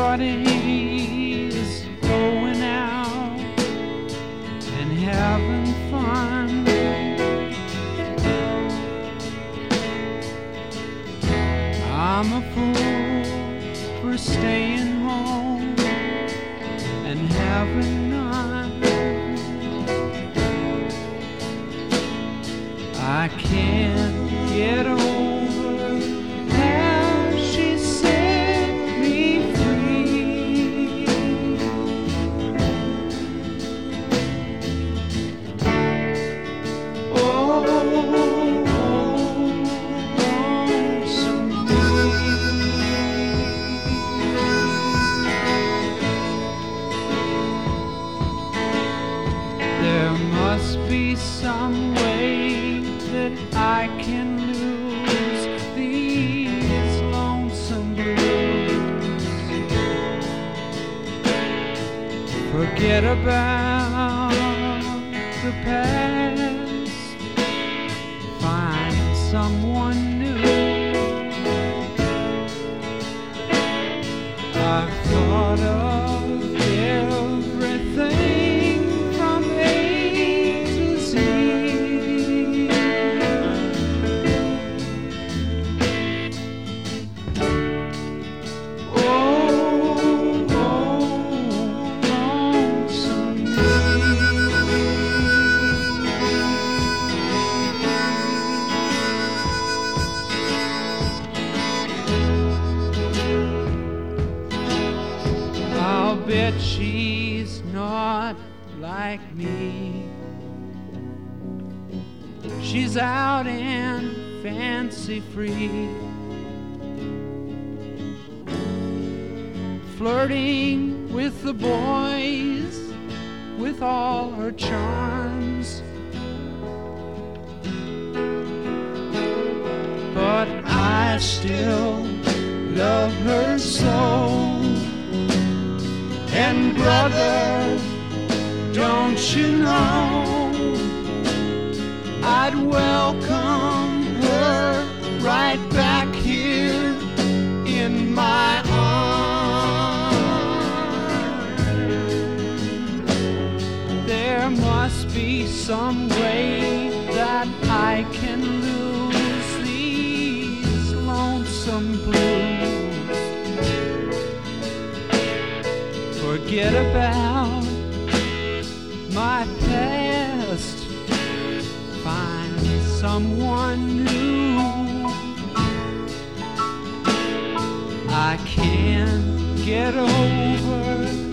parties, going out and having fun. I'm a fool for staying home and having none. I can't get over how she set me free. Oh, there must be some way that I can lose these lonesome blues. Forget about the past, find someone new. I've thought of everything from A to Z. I'll bet she's not like me. She's out and fancy free, flirting with the boys with all her charms. But I still love her so. And brother, don't you know, I'd welcome her right back here in my arms. There must be some way that I can lose these lonesome blues. Forget about my past, find someone new. I can't get over